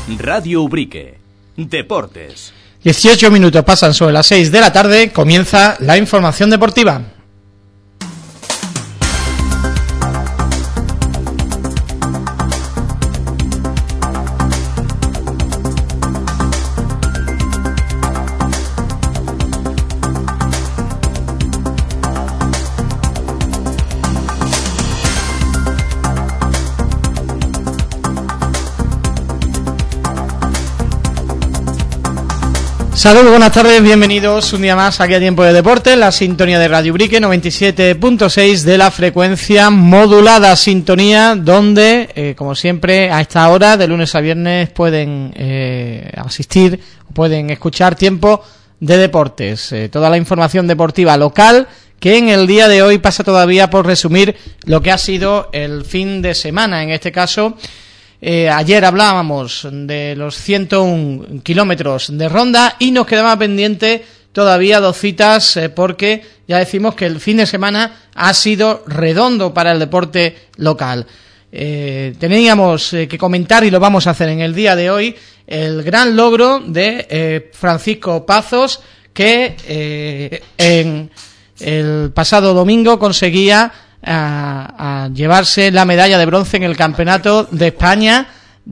Radio Ubrique. Deportes. 18 minutos pasan sobre las 6 de la tarde, comienza la información deportiva. Saludos, buenas tardes, bienvenidos un día más aquí a Tiempo de Deporte, la sintonía de Radio Ubrique 97.6 de la frecuencia modulada, sintonía donde, como siempre, a esta hora, de lunes a viernes, pueden asistir, pueden escuchar Tiempo de Deportes, toda la información deportiva local, que en el día de hoy pasa todavía por resumir lo que ha sido el fin de semana, en este caso. Ayer hablábamos de los 101 kilómetros de ronda y nos quedaba pendiente todavía dos citas porque ya decimos que el fin de semana ha sido redondo para el deporte local. Teníamos que comentar, y lo vamos a hacer en el día de hoy, el gran logro de Francisco Pazos, que en el pasado domingo conseguía a llevarse la medalla de bronce en el Campeonato de España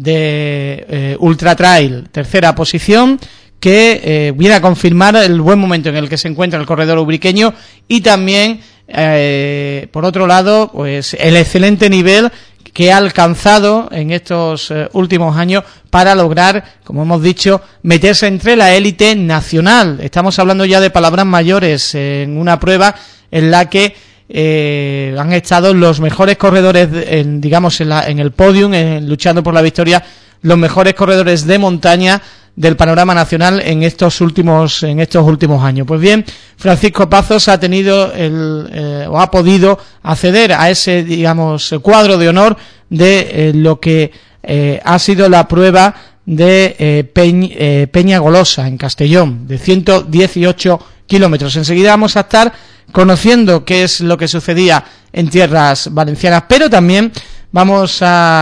de Ultra Trail, tercera posición, que viene a confirmar el buen momento en el que se encuentra el corredor ubriqueño y también por otro lado pues el excelente nivel que ha alcanzado en estos últimos años para lograr, como hemos dicho, meterse entre la élite nacional. Estamos hablando ya de palabras mayores en una prueba en la que han estado los mejores corredores, en el podium, luchando por la victoria, los mejores corredores de montaña del panorama nacional en estos últimos años. Pues bien, Francisco Pazos ha tenido o ha podido acceder a ese, cuadro de honor de lo que ha sido la prueba de Peña Golosa, en Castellón, de 118 kilómetros. Enseguida vamos a estar conociendo qué es lo que sucedía en tierras valencianas, pero también vamos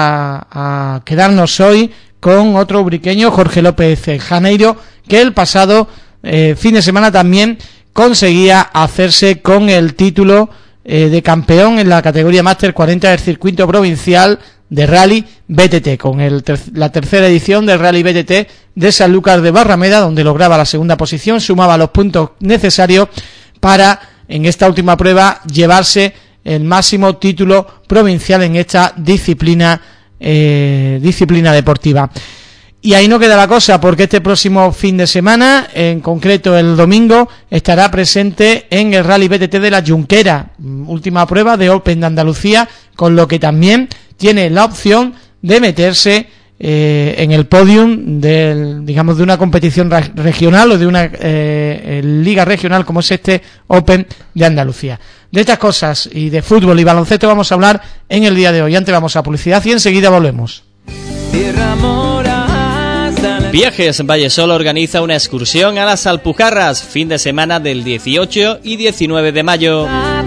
a quedarnos hoy con otro ubriqueño, Jorge López Janeiro, que el pasado fin de semana también conseguía hacerse con el título de campeón en la categoría Máster 40 del circuito provincial de Rally BTT, con la tercera edición del Rally BTT de Sanlúcar de Barrameda, donde lograba la segunda posición, sumaba los puntos necesarios para, en esta última prueba, llevarse el máximo título provincial en esta disciplina deportiva. Y ahí no queda la cosa, porque este próximo fin de semana, en concreto el domingo, estará presente en el Rally BTT de la Junquera, última prueba de Open de Andalucía, con lo que también tiene la opción de meterse en el podium de una competición regional o de una liga regional como es este Open de Andalucía. De estas cosas y de fútbol y baloncesto vamos a hablar en el día de hoy. Antes vamos a publicidad y enseguida volvemos. Viajes Vallesol organiza una excursión a las Alpujarras, fin de semana del 18 y 19 de mayo.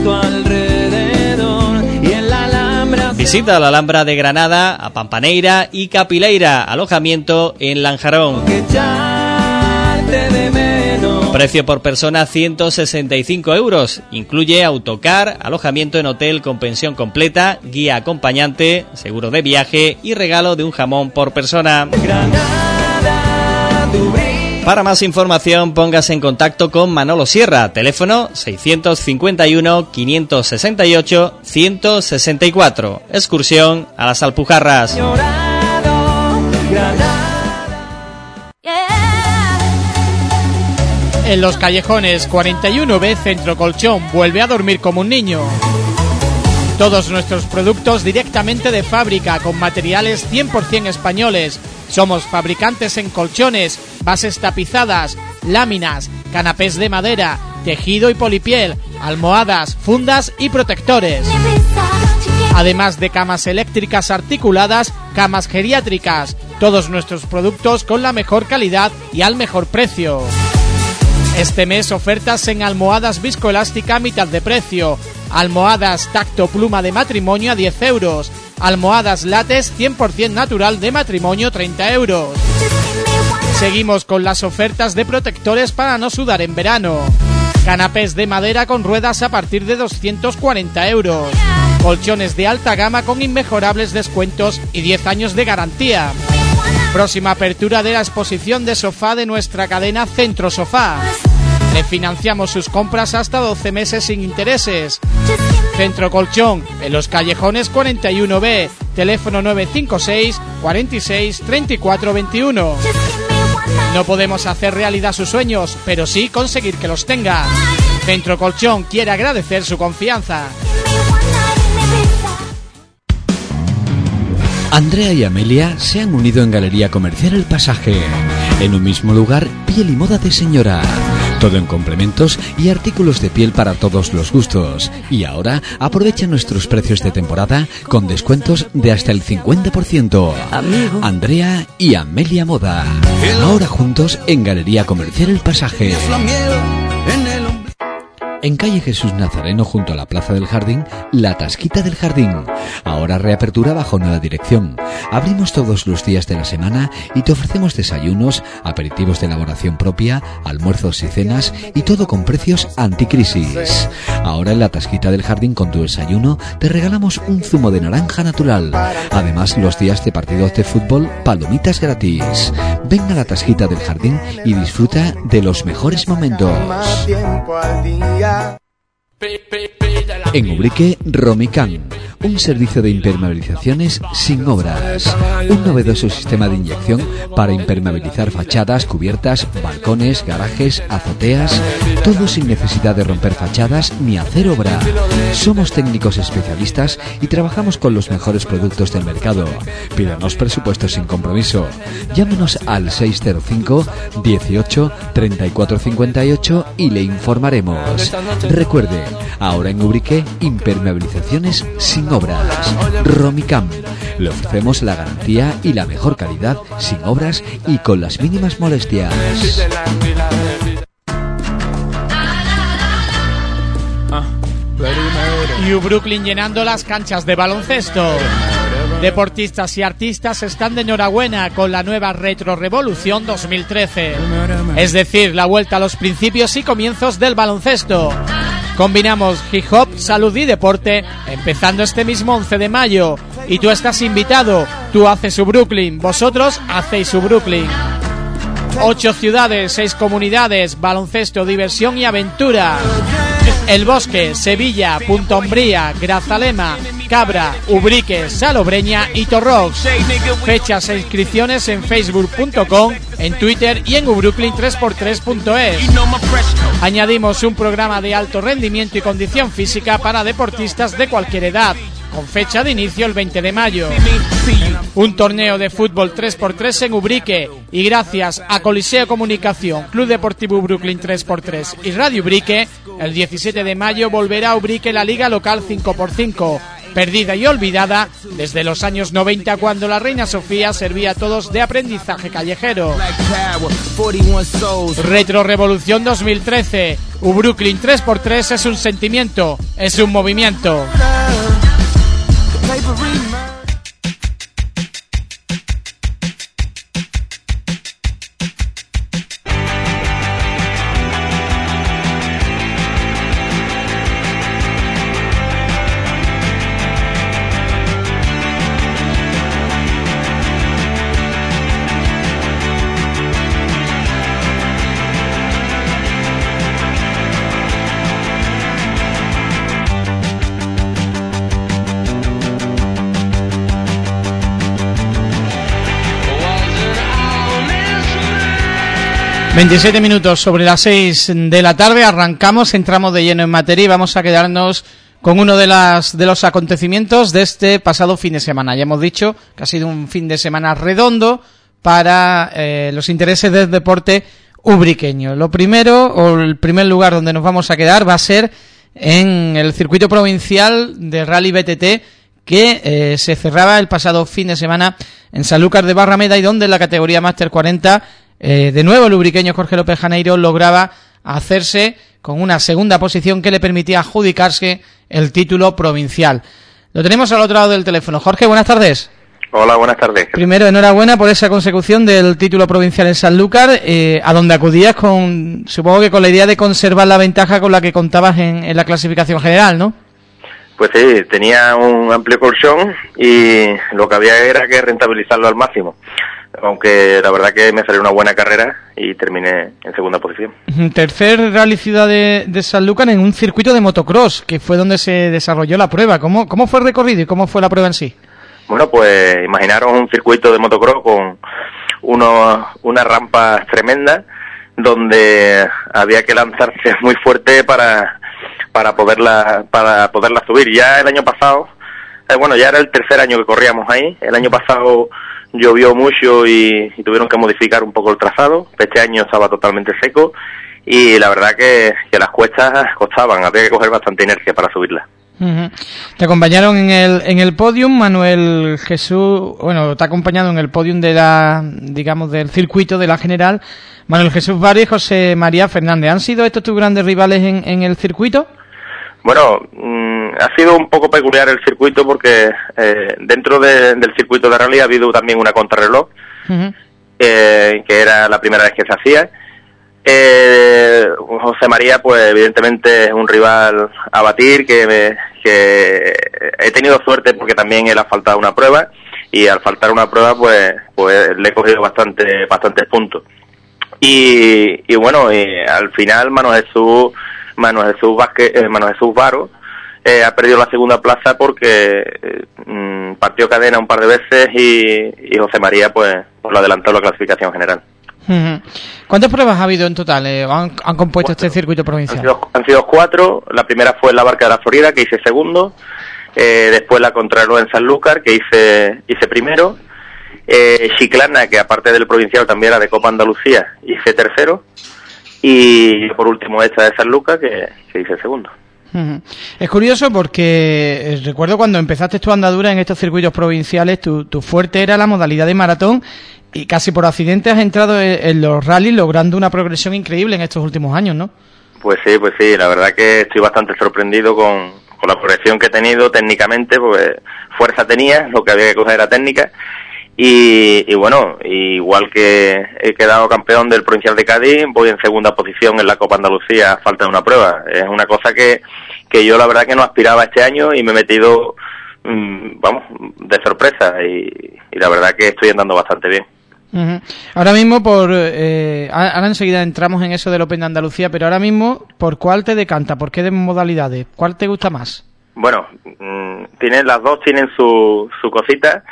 Visita la Alhambra de Granada, a Pampaneira y Capileira, alojamiento en Lanjarón. Precio por persona 165 euros, incluye autocar, alojamiento en hotel con pensión completa, guía acompañante, seguro de viaje y regalo de un jamón por persona. Para más información, póngase en contacto con Manolo Sierra, teléfono 658-164, excursión a las Alpujarras. En Los Callejones 41B Centro Colchón, vuelve a dormir como un niño. Todos nuestros productos directamente de fábrica, con materiales 100% españoles. Somos fabricantes en colchones, bases tapizadas, láminas, canapés de madera, tejido y polipiel, almohadas, fundas y protectores. Además de camas eléctricas articuladas, camas geriátricas. Todos nuestros productos con la mejor calidad y al mejor precio. Este mes ofertas en almohadas viscoelástica a mitad de precio. Almohadas tacto pluma de matrimonio a 10 euros. Almohadas látex 100% natural de matrimonio 30 euros. Seguimos con las ofertas de protectores para no sudar en verano. Canapés de madera con ruedas a partir de 240 euros. Colchones de alta gama con inmejorables descuentos y 10 años de garantía. Próxima apertura de la exposición de sofá de nuestra cadena Centro Sofá. Le financiamos sus compras hasta 12 meses sin intereses. Centro Colchón, en Los Callejones 41B, teléfono 956 46 34 21. No podemos hacer realidad sus sueños, pero sí conseguir que los tenga. Centro Colchón quiere agradecer su confianza. Andrea y Amelia se han unido en Galería Comercial El Pasaje. En un mismo lugar, piel y moda de señora. Todo en complementos y artículos de piel para todos los gustos. Y ahora aprovecha nuestros precios de temporada con descuentos de hasta el 50%. Amigo. Andrea y Amelia Moda. Ahora juntos en Galería Comercial El Pasaje. En calle Jesús Nazareno, junto a la Plaza del Jardín, La Tasquita del Jardín. Ahora reapertura bajo nueva dirección. Abrimos todos los días de la semana y te ofrecemos desayunos, aperitivos de elaboración propia, almuerzos y cenas y todo con precios anticrisis. Ahora en La Tasquita del Jardín, con tu desayuno, te regalamos un zumo de naranja natural. Además, los días de partidos de fútbol, palomitas gratis. Ven a La Tasquita del Jardín y disfruta de los mejores momentos. En Ubrique, Romicam, un servicio de impermeabilizaciones sin obras. Un novedoso sistema de inyección para impermeabilizar fachadas, cubiertas, balcones, garajes, azoteas, todo sin necesidad de romper fachadas ni hacer obra. Somos técnicos especialistas y trabajamos con los mejores productos del mercado. Pídanos presupuestos sin compromiso. Llámenos al 605 18 34 58 y le informaremos. Recuerde, ahora en Ubrique, impermeabilizaciones sin obras. Romicam. Le ofrecemos la garantía y la mejor calidad, sin obras y con las mínimas molestias. Brooklyn llenando las canchas de baloncesto. Deportistas y artistas están de enhorabuena con la nueva Retro Revolución 2013. Es decir, la vuelta a los principios y comienzos del baloncesto. Combinamos hip hop, salud y deporte, empezando este mismo 11 de mayo. Y tú estás invitado, tú haces su Brooklyn, vosotros hacéis su Brooklyn. 8 ciudades, 6 comunidades, baloncesto, diversión y aventura. El Bosque, Sevilla, Punta Umbría, Grazalema, Cabra, Ubrique, Salobreña y Torrox. Fechas e inscripciones en facebook.com, en Twitter y en ubrooklyn3x3.es. Añadimos un programa de alto rendimiento y condición física para deportistas de cualquier edad, con fecha de inicio el 20 de mayo. Un torneo de fútbol 3x3 en Ubrique, y gracias a Coliseo Comunicación, Club Deportivo Brooklyn 3x3 y Radio Ubrique, el 17 de mayo volverá a Ubrique la Liga Local 5x5, perdida y olvidada desde los años 90, cuando la Reina Sofía servía a todos de aprendizaje callejero. Retro Revolución 2013. Brooklyn 3x3 es un sentimiento, es un movimiento. ...27 minutos sobre las 6 de la tarde... arrancamos, entramos de lleno en materia... y vamos a quedarnos con uno de los acontecimientos de este pasado fin de semana. Ya hemos dicho que ha sido un fin de semana redondo para los intereses del deporte ubriqueño. Lo primero, o el primer lugar donde nos vamos a quedar, va a ser en el circuito provincial de Rally BTT, que se cerraba el pasado fin de semana en Sanlúcar de Barrameda, y donde en la categoría Máster 40... de nuevo el ubriqueño Jorge López Janeiro lograba hacerse con una segunda posición que le permitía adjudicarse el título provincial. Lo tenemos al otro lado del teléfono. Jorge, buenas tardes. Hola, buenas tardes. Primero, enhorabuena por esa consecución del título provincial en Sanlúcar, a donde acudías supongo que con la idea de conservar la ventaja con la que contabas en la clasificación general, ¿no? Pues sí, tenía un amplio colchón y lo que había era que rentabilizarlo al máximo. Aunque la verdad que me salió una buena carrera y terminé en segunda posición. Tercer Rally Ciudad de Sanlúcar en un circuito de motocross, que fue donde se desarrolló la prueba. ¿Cómo fue el recorrido y cómo fue la prueba en sí? Bueno, pues imaginaros un circuito de motocross con unas rampas tremendas donde había que lanzarse muy fuerte para poderla subir. Ya el año pasado, ya era el tercer año que corríamos ahí. El año pasado llovió mucho y tuvieron que modificar un poco el trazado. Este año estaba totalmente seco y la verdad que las cuestas costaban, había que coger bastante inercia para subirlas. Uh-huh. Te acompañaron en el podium Manuel Jesús, te ha acompañado en el podium del circuito de la general Manuel Jesús Vario y José María Fernández. ¿Han sido estos tus grandes rivales en el circuito? Bueno, ha sido un poco peculiar el circuito porque dentro del circuito de rally ha habido también una contrarreloj, uh-huh, que era la primera vez que se hacía. José María, pues evidentemente es un rival a batir, que he tenido suerte porque también él ha faltado una prueba y al faltar una prueba pues le he cogido bastantes puntos. Y al final Manuel Jesús Varo ha perdido la segunda plaza porque partió cadena un par de veces y José María pues lo adelantó la clasificación general. Uh-huh. ¿Cuántas pruebas ha habido en total? ¿Han compuesto este circuito provincial? Han sido 4. La primera fue en la Barca de la Florida, que hice segundo. Después la contrarreloj en Sanlúcar, que hice primero. Chiclana, que aparte del provincial también era de Copa Andalucía, hice tercero. Y por último esta de Sanlúcar, que hice segundo. Uh-huh. Es curioso porque recuerdo cuando empezaste tu andadura en estos circuitos provinciales, tu fuerte era la modalidad de maratón y casi por accidente has entrado en los rallies logrando una progresión increíble en estos últimos años, ¿no? Pues sí, la verdad que estoy bastante sorprendido con la progresión que he tenido técnicamente, pues fuerza tenía, lo que había que coger era técnica. Y igual que he quedado campeón del provincial de Cádiz, voy en segunda posición en la Copa Andalucía a falta de una prueba. Es una cosa que yo la verdad que no aspiraba este año y me he metido, de sorpresa y la verdad que estoy andando bastante bien. Uh-huh. Ahora mismo ahora enseguida entramos en eso del Open de Andalucía, pero ahora mismo, ¿por cuál te decanta? ¿Por qué de modalidades? ¿Cuál te gusta más? Bueno, las dos tienen su cosita.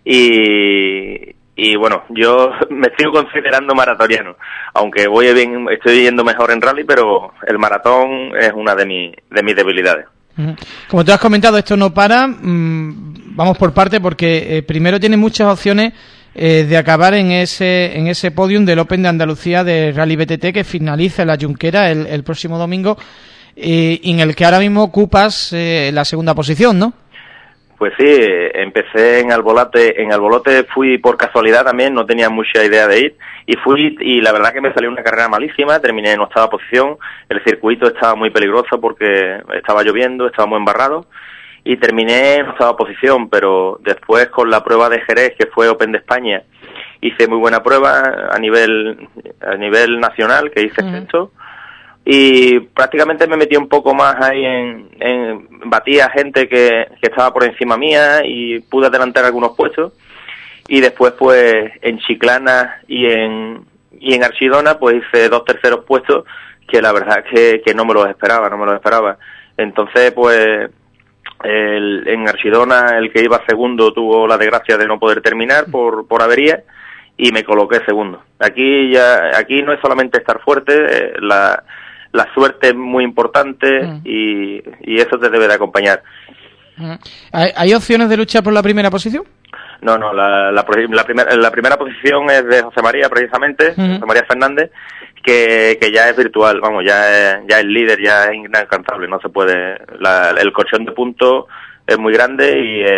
Y bueno, yo me sigo considerando maratoniano, aunque estoy yendo mejor en rally, pero el maratón es una de mis debilidades. Como tú has comentado, esto no para, vamos por parte porque primero tiene muchas opciones de acabar en ese podium del Open de Andalucía de Rally BTT que finaliza en la Junquera el próximo domingo, y en el que ahora mismo ocupas la segunda posición, ¿no? Pues sí, empecé en Albolote. En Albolote fui por casualidad también, no tenía mucha idea de ir. Y fui, y la verdad que me salió una carrera malísima, terminé en 8ª posición. El circuito estaba muy peligroso porque estaba lloviendo, estaba muy embarrado. Y terminé en 8ª posición, pero después con la prueba de Jerez, que fue Open de España, hice muy buena prueba a nivel nacional, que hice sexto. Y prácticamente me metí un poco más ahí batí a gente que estaba por encima mía y pude adelantar algunos puestos. Y después pues en Chiclana y en Archidona pues hice 2 terceros puestos que la verdad que no me los esperaba. Entonces pues en Archidona el que iba segundo tuvo la desgracia de no poder terminar por avería y me coloqué segundo. Aquí no es solamente estar fuerte, la suerte es muy importante y eso te debe de acompañar. ¿Hay opciones de luchar por la primera posición? No, la primera posición es de José María, precisamente, José María Fernández, que ya es virtual, ya es líder, ya es inalcanzable, no se puede, el colchón de puntos es muy grande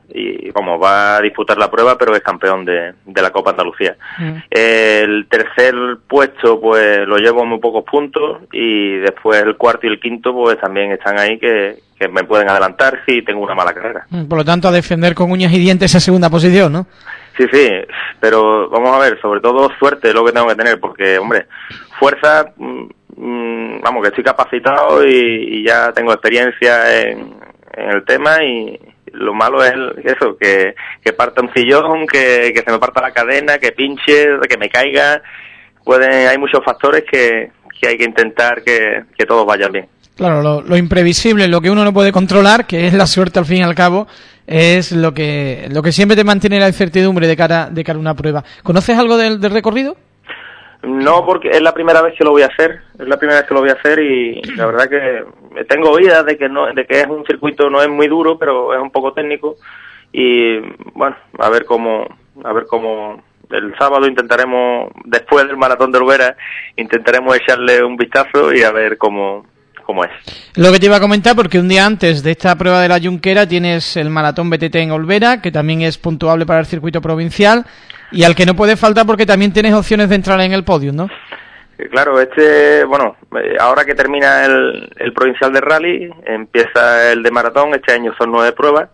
y como va a disputar la prueba, pero es campeón de la Copa Andalucía. El tercer puesto pues lo llevo muy pocos puntos, y después el cuarto y el quinto pues también están ahí que me pueden adelantar si tengo una mala carrera. Por lo tanto, a defender con uñas y dientes esa segunda posición, ¿no? Sí, pero vamos a ver, sobre todo suerte es lo que tengo que tener, porque, hombre, fuerza, vamos, que estoy capacitado y ya tengo experiencia en el tema, y lo malo es eso, que parta un sillón, que se me parta la cadena, que pinche, que me caiga. Hay muchos factores que hay que intentar que todos vayan bien. Claro, lo imprevisible, lo que uno no puede controlar, que es la suerte al fin y al cabo, es lo que siempre te mantiene la incertidumbre de cara a una prueba. ¿Conoces algo del recorrido? No, porque es la primera vez que lo voy a hacer, y la verdad que tengo oídas de que es un circuito, no es muy duro, pero es un poco técnico, y bueno, a ver cómo el sábado intentaremos, después del maratón de Olvera, intentaremos echarle un vistazo y a ver cómo es. Lo que te iba a comentar, porque un día antes de esta prueba de la Junquera tienes el maratón BTT en Olvera, que también es puntuable para el circuito provincial, y al que no puede faltar porque también tienes opciones de entrar en el podio, ¿no? Claro, ahora que termina el provincial de rally, empieza el de maratón. Este año son 9 pruebas,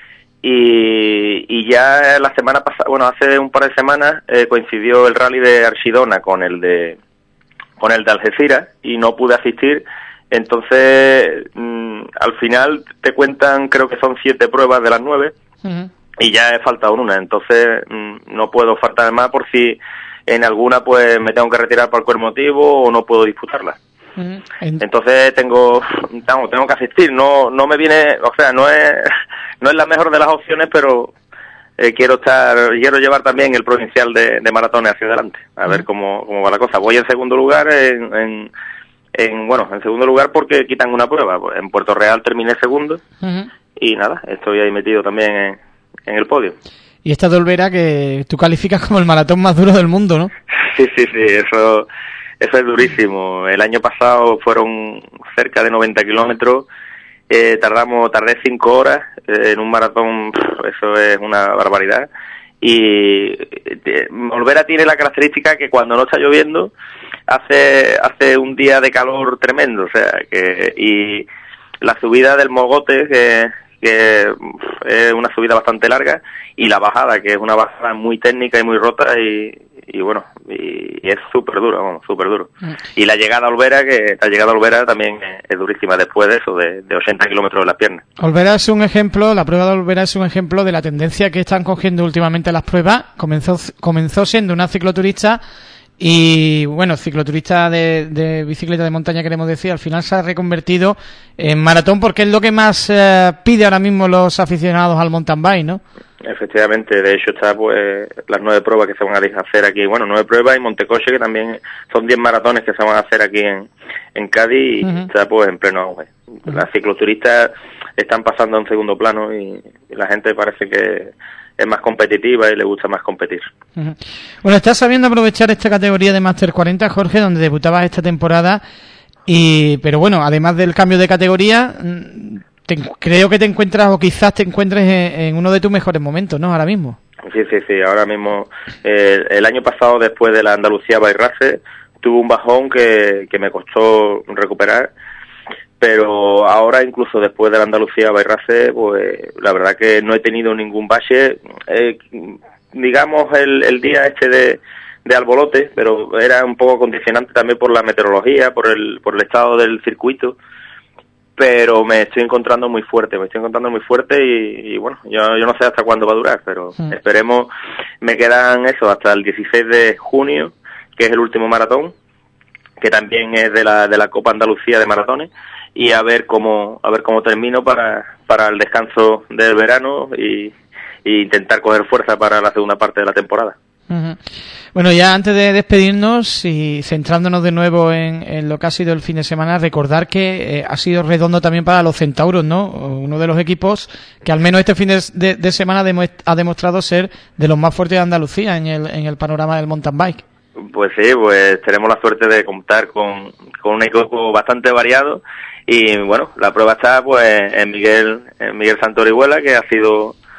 y ya la semana pasada, hace un par de semanas, coincidió el rally de Archidona con el de Algeciras, y no pude asistir. Entonces, al final te cuentan, creo que son 7 pruebas de las 9, y ya he faltado una. Entonces, no puedo faltar más por si en alguna pues me tengo que retirar por cualquier motivo o no puedo disputarla. Entonces tengo que asistir. No me viene, no es la mejor de las opciones, pero quiero llevar también el provincial de maratones hacia adelante, a ver cómo va la cosa. Voy en segundo lugar en segundo lugar porque quitan una prueba. En Puerto Real terminé segundo, y nada, estoy ahí metido también en el podio. Y esta de Olvera que tú calificas como el maratón más duro del mundo, ¿no? Sí, eso es durísimo. El año pasado fueron cerca de 90 kilómetros, tardé 5 horas en un maratón. Eso es una barbaridad. Y Olvera tiene la característica que cuando no está lloviendo hace un día de calor tremendo, o sea y la subida del Mogote que es una subida bastante larga, y la bajada, que es una bajada muy técnica y muy rota, y es súper duro, súper duro. Y la llegada a Olvera también es durísima después de eso, de 80 kilómetros de las piernas. Olvera es un ejemplo, la prueba de Olvera es un ejemplo de la tendencia que están cogiendo últimamente las pruebas. Comenzó siendo una cicloturista, y cicloturista de bicicleta de montaña, queremos decir, al final se ha reconvertido en maratón, porque es lo que más pide ahora mismo los aficionados al mountain bike, ¿no? Efectivamente, de hecho está pues las 9 pruebas que se van a hacer aquí, 9 pruebas, y Montecoche, que también son 10 maratones que se van a hacer aquí en Cádiz, y está pues en pleno auge. Las cicloturistas están pasando a un segundo plano, y la gente parece que es más competitiva y le gusta más competir. Bueno, estás sabiendo aprovechar esta categoría de Máster 40, Jorge, donde debutabas esta temporada, pero bueno, además del cambio de categoría, creo que te encuentras, o quizás te encuentres en uno de tus mejores momentos, ¿no? Ahora mismo. Sí, ahora mismo. El año pasado, después de la Andalucía Bike Race, tuve un bajón que me costó recuperar, pero ahora, incluso después de la Andalucía Bike Race, pues la verdad que no he tenido ningún bache. Digamos el día de Albolote, pero era un poco condicionante también por la meteorología, por el estado del circuito, pero me estoy encontrando muy fuerte, y bueno, yo no sé hasta cuándo va a durar, pero esperemos. Me quedan hasta el 16 de junio, que es el último maratón, que también es de la Copa Andalucía de maratones, y a ver cómo termino para el descanso del verano, y intentar coger fuerza para la segunda parte de la temporada. Bueno, ya antes de despedirnos y centrándonos de nuevo en lo que ha sido el fin de semana, recordar que ha sido redondo también para los Centauros, ¿no? Uno de los equipos que al menos este fin de semana ha demostrado ser de los más fuertes de Andalucía en el panorama del mountain bike. Pues sí, pues tenemos la suerte de contar con un equipo bastante variado, y bueno, la prueba está pues en Miguel Santo Orihuela, que ha sido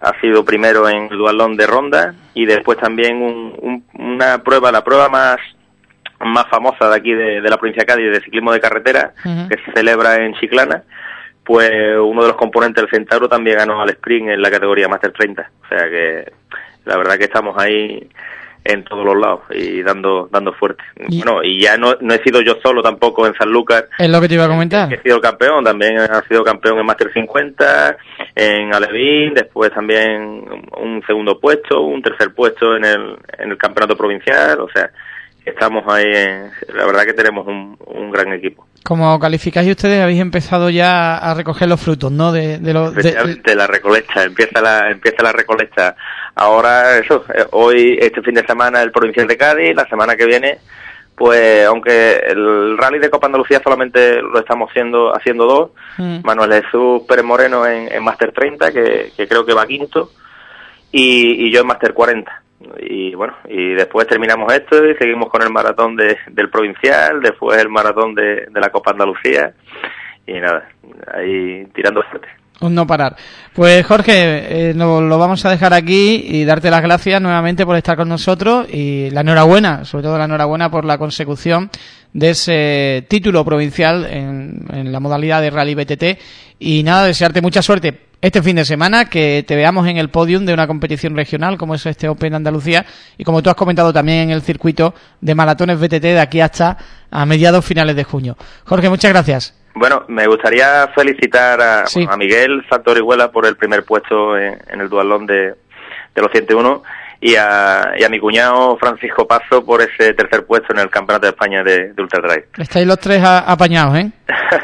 ha sido primero en el duatlón de ronda y después también una prueba, la prueba más famosa de aquí de la provincia de Cádiz de ciclismo de carretera, que se celebra en Chiclana. Pues uno de los componentes del Centauro también ganó al sprint en la categoría Máster 30. O sea que la verdad que estamos ahí en todos los lados y dando fuerte. Bueno, y ya no he sido yo solo tampoco en Sanlúcar. Es lo que te iba a comentar. He sido campeón, también ha sido campeón en Máster 50, en Alevín, después también un segundo puesto, un tercer puesto en el campeonato provincial. O sea, estamos ahí, la verdad que tenemos un gran equipo. Como calificáis ustedes, habéis empezado ya a recoger los frutos, ¿no? De la recolecta, empieza la recolecta. Ahora, hoy, este fin de semana, el Provincial de Cádiz, la semana que viene, pues, aunque el Rally de Copa Andalucía solamente lo estamos haciendo 2, Manuel Jesús Pérez Moreno en Máster 30, que creo que va quinto, y yo en Máster 40. Y bueno, y después terminamos esto y seguimos con el maratón del provincial, después el maratón de la Copa Andalucía y nada, ahí tirando fuerte. Un no parar. Pues Jorge, lo vamos a dejar aquí y darte las gracias nuevamente por estar con nosotros y la enhorabuena, sobre todo la enhorabuena por la consecución de ese título provincial en la modalidad de Rally BTT y nada, desearte mucha suerte este fin de semana, que te veamos en el podium de una competición regional como es este Open Andalucía y como tú has comentado también en el circuito de maratones BTT de aquí hasta a mediados finales de junio. Jorge, muchas gracias. Bueno, me gustaría felicitar a Miguel Santos Orihuela por el primer puesto en el duatlón de los 101 y a mi cuñado Francisco Pazo por ese tercer puesto en el Campeonato de España de Ultra Trail. Estáis los tres apañados, ¿eh?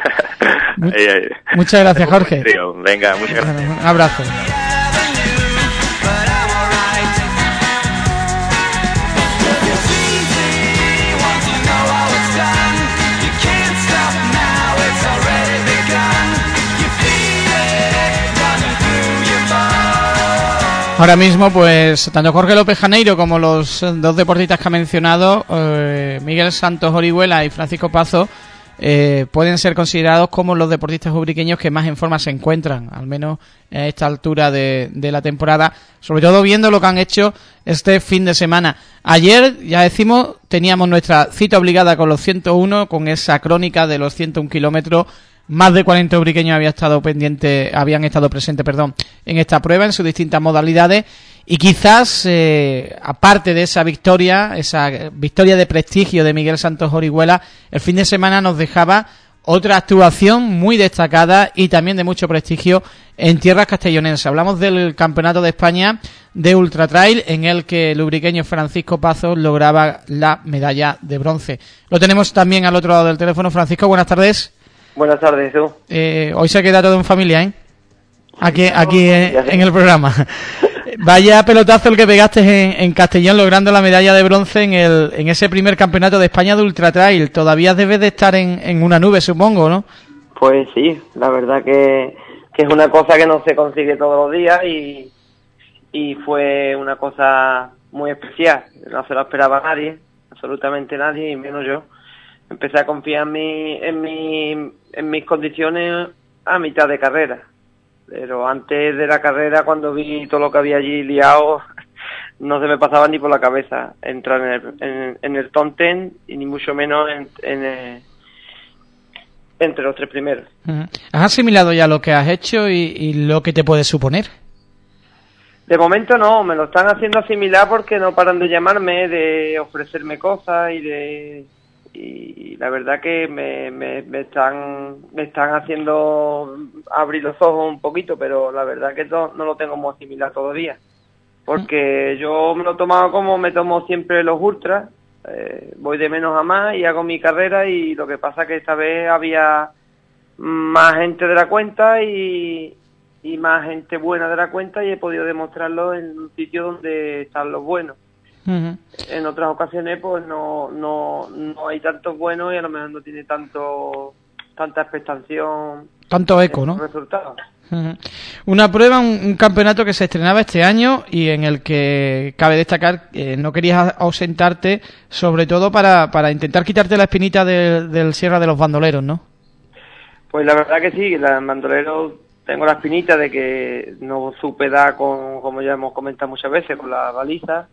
Muchas gracias, Jorge. Venga, muchas gracias. Un abrazo. Ahora mismo, pues, tanto Jorge López Janeiro como los dos deportistas que ha mencionado, Miguel Santos Orihuela y Francisco Pazo, pueden ser considerados como los deportistas ubriqueños que más en forma se encuentran, al menos a esta altura de la temporada, sobre todo viendo lo que han hecho este fin de semana. Ayer, ya decimos, teníamos nuestra cita obligada con los 101, con esa crónica de los 101 kilómetros. Más de 40 ubriqueños habían estado presentes, en esta prueba, en sus distintas modalidades. Y quizás, aparte de esa victoria de prestigio de Miguel Santos Orihuela, el fin de semana nos dejaba otra actuación muy destacada y también de mucho prestigio en tierras castellonenses. Hablamos del Campeonato de España de Ultra Trail, en el que el ubriqueño Francisco Pazo lograba la medalla de bronce. Lo tenemos también al otro lado del teléfono. Francisco, buenas tardes. Buenas tardes, tú. Hoy se queda todo en familia, ¿eh? Aquí en el programa. Vaya pelotazo el que pegaste en Castellón, logrando la medalla de bronce en ese primer campeonato de España de Ultra Trail. Todavía debes de estar en una nube, supongo, ¿no? Pues sí, la verdad que es una cosa que no se consigue todos los días y fue una cosa muy especial. No se lo esperaba nadie, absolutamente nadie, y menos yo. Empecé a confiar en mis condiciones a mitad de carrera. Pero antes de la carrera, cuando vi todo lo que había allí liado, no se me pasaba ni por la cabeza entrar en el top 10 y ni mucho menos entre los tres primeros. ¿Has asimilado ya lo que has hecho y lo que te puede suponer? De momento no, me lo están haciendo asimilar porque no paran de llamarme, de ofrecerme cosas y la verdad que me están haciendo abrir los ojos un poquito, pero la verdad que no lo tengo muy asimilado todavía, porque yo me lo he tomado como me tomo siempre los ultras, voy de menos a más y hago mi carrera, y lo que pasa que esta vez había más gente de la cuenta y más gente buena de la cuenta, y he podido demostrarlo en un sitio donde están los buenos. En otras ocasiones pues no hay tantos buenos y a lo mejor no tiene tanta expectación, tanto eco, ¿no? Resultados. Una prueba, un campeonato que se estrenaba este año y en el que cabe destacar que no querías ausentarte, sobre todo para intentar quitarte la espinita del Sierra de los Bandoleros, ¿no? Pues la verdad que sí, los bandoleros tengo la espinita de que no supe dar con, como ya hemos comentado muchas veces, con la baliza,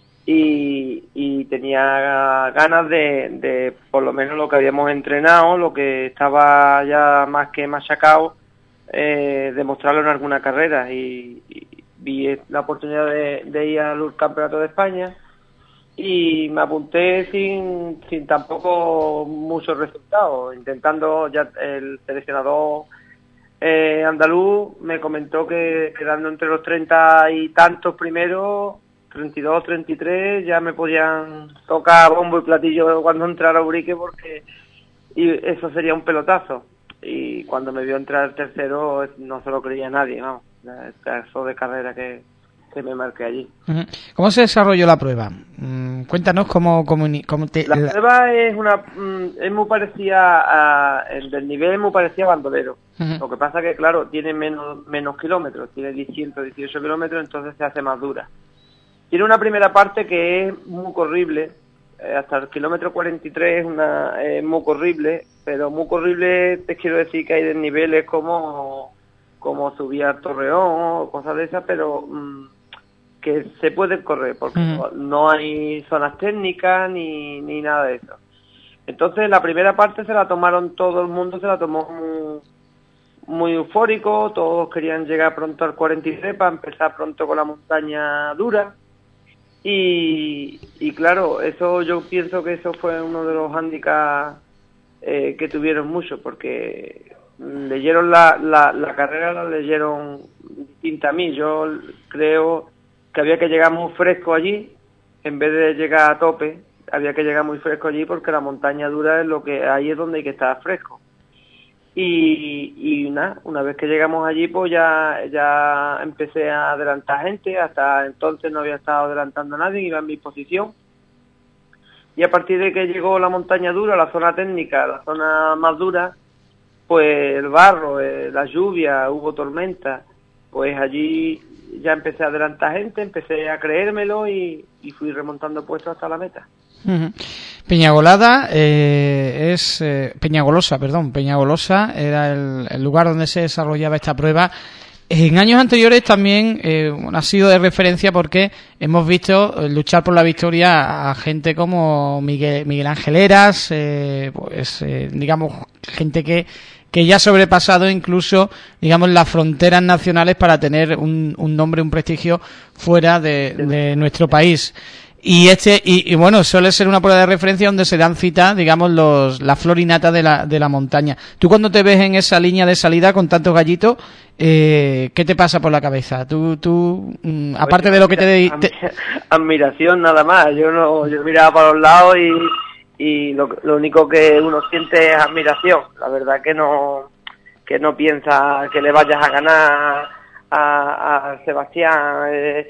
y tenía ganas de por lo menos lo que habíamos entrenado, lo que estaba ya más que machacado, demostrarlo en alguna carrera, y vi la oportunidad de ir al Campeonato de España y me apunté sin tampoco muchos resultados, intentando. Ya el seleccionador andaluz me comentó que quedando entre los 30 y tantos primeros, 32, 33, ya me podían tocar bombo y platillo cuando entrara a Ubrique, porque eso sería un pelotazo. Y cuando me vio entrar tercero, no se lo creía nadie, vamos, el pedazo de carrera que me marqué allí. ¿Cómo se desarrolló la prueba? Cuéntanos cómo te... La prueba es muy parecida el del nivel, muy parecida a bandolero. Lo que pasa que, claro, tiene menos kilómetros, tiene 118 kilómetros, entonces se hace más dura. Tiene una primera parte que es muy corrible, hasta el kilómetro 43 es muy corrible, pero muy corrible te quiero decir que hay desniveles como subir al Torreón o cosas de esas, pero que se puede correr, porque no hay zonas técnicas ni nada de eso. Entonces la primera parte se la tomaron, todo el mundo se la tomó muy eufórico, todos querían llegar pronto al 43 para empezar pronto con la montaña dura, y claro, eso yo pienso que eso fue uno de los hándicaps que tuvieron mucho, porque leyeron la carrera, la leyeron distinta a mí. Yo creo que había que llegar muy fresco allí, en vez de llegar a tope, había que llegar muy fresco allí, porque la montaña dura ahí es donde hay que estar fresco. Y una vez que llegamos allí, pues ya empecé a adelantar gente. Hasta entonces no había estado adelantando a nadie, iba en mi posición. Y a partir de que llegó la montaña dura, la zona técnica, la zona más dura, pues el barro, la lluvia, hubo tormenta, pues allí ya empecé a adelantar gente, empecé a creérmelo y fui remontando puestos hasta la meta. Peñagolosa era el lugar donde se desarrollaba esta prueba. En años anteriores también ha sido de referencia, porque hemos visto luchar por la victoria a gente como Miguel Ángel Heras, digamos, gente que ya ha sobrepasado incluso, digamos, las fronteras nacionales para tener un nombre, un prestigio fuera de nuestro país. Y bueno, suele ser una prueba de referencia donde se dan cita, digamos, la flor y nata de la montaña. Tú, cuando te ves en esa línea de salida con tantos gallitos, ¿qué te pasa por la cabeza? Tú aparte de lo que admiración nada más. Yo miraba para los lados y lo único que uno siente es admiración. La verdad que no piensa que le vayas a ganar a Sebastián,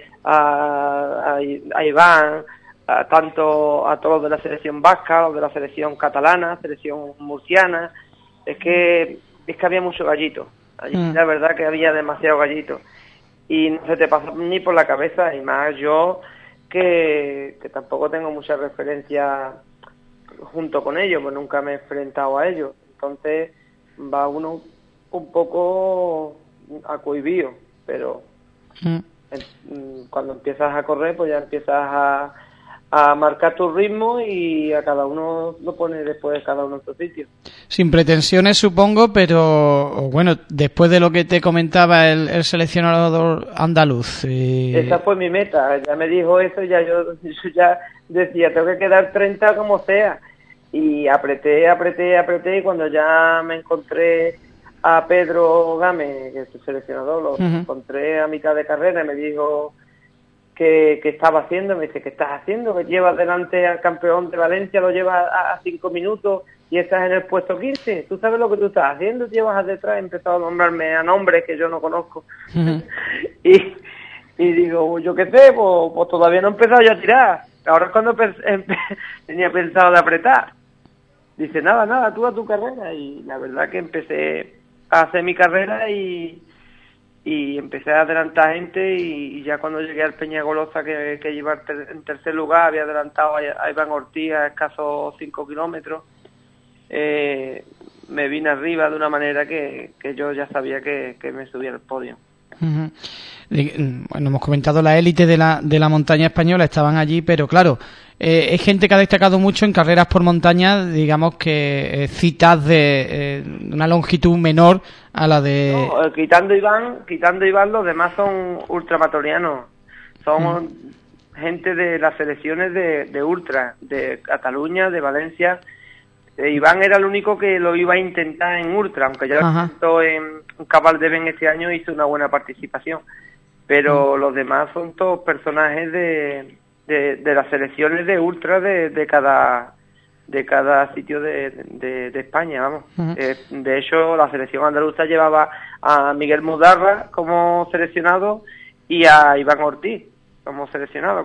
a Iván, tanto a todos de la selección vasca, los de la selección catalana, selección murciana. Es que había mucho gallito. Allí la verdad que había demasiado gallito. Y no se te pasa ni por la cabeza, y más yo que tampoco tengo mucha referencia junto con ellos, pues nunca me he enfrentado a ellos. Entonces va uno un poco acohibido, pero cuando empiezas a correr, pues ya empiezas a marcar tu ritmo, y a cada uno lo pone después cada uno en su sitio. Sin pretensiones, supongo, pero bueno, después de lo que te comentaba el seleccionador andaluz... Esa fue mi meta, ya me dijo eso, yo ya decía, tengo que quedar 30 como sea, y apreté, y cuando ya me encontré a Pedro Gámez, que es el seleccionador, lo encontré a mitad de carrera, y me dijo que estaba haciendo. Me dice, ¿qué estás haciendo? Que llevas delante al campeón de Valencia, lo llevas a 5 minutos y estás en el puesto 15. ¿Tú sabes lo que tú estás haciendo? Llevas detrás. He empezado a nombrarme a nombres que yo no conozco. Y digo, yo qué sé, pues todavía no he empezado yo a tirar. Ahora es cuando tenía pensado de apretar. Dice, nada, tú a tu carrera. Y la verdad que empecé a hacer mi carrera y empecé a adelantar gente, y ya cuando llegué al Peñagolosa, que iba en tercer lugar, había adelantado a Iván Ortiz a escasos 5 kilómetros, me vine arriba de una manera que yo ya sabía que me subía al podio. Uh-huh. Bueno, hemos comentado la élite de la montaña española, estaban allí, pero claro, es gente que ha destacado mucho en carreras por montaña, digamos que citas de una longitud menor a la de... No, quitando Iván, los demás son ultramatorianos, son gente de las selecciones de ultra, de Cataluña, de Valencia. Iván era el único que lo iba a intentar en ultra, aunque ya lo intentó en Cabal de Ben este año, hizo una buena participación. Pero los demás son todos personajes de las selecciones de ultra de cada sitio de España, vamos. De hecho, la selección andaluza llevaba a Miguel Mudarra como seleccionado y a Iván Ortiz como seleccionado,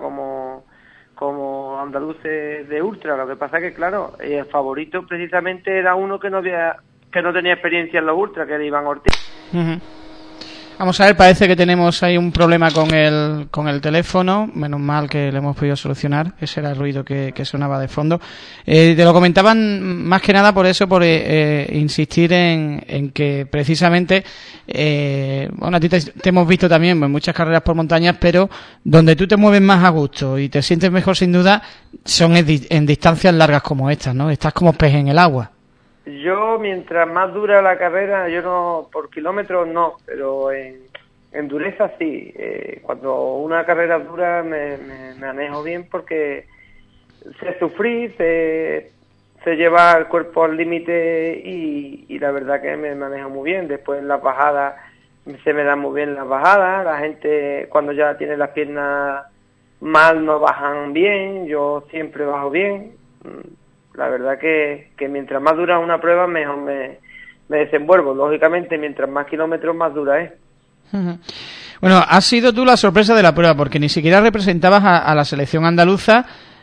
como andaluz de ultra. Lo que pasa que, claro, el favorito precisamente era uno que no tenía experiencia en los ultras, que era Iván Ortiz. Vamos a ver, parece que tenemos ahí un problema con el teléfono, menos mal que lo hemos podido solucionar, ese era el ruido que sonaba de fondo. Te lo comentaban más que nada por insistir en que precisamente, bueno, a ti te hemos visto también en muchas carreras por montañas, pero donde tú te mueves más a gusto y te sientes mejor sin duda son en distancias largas como estas, ¿no? Estás como pez en el agua. Yo, mientras más dura la carrera, yo no, por kilómetros no, pero en dureza sí. Cuando una carrera dura me manejo bien porque sé sufrir, sé llevar el cuerpo al límite y la verdad que me manejo muy bien. Después en las bajadas se me dan muy bien las bajadas. La gente cuando ya tiene las piernas mal no bajan bien, yo siempre bajo bien. La verdad que mientras más dura una prueba, mejor me desenvuelvo. Lógicamente, mientras más kilómetros, más dura es. Bueno, has sido tú la sorpresa de la prueba, porque ni siquiera representabas a la selección andaluza.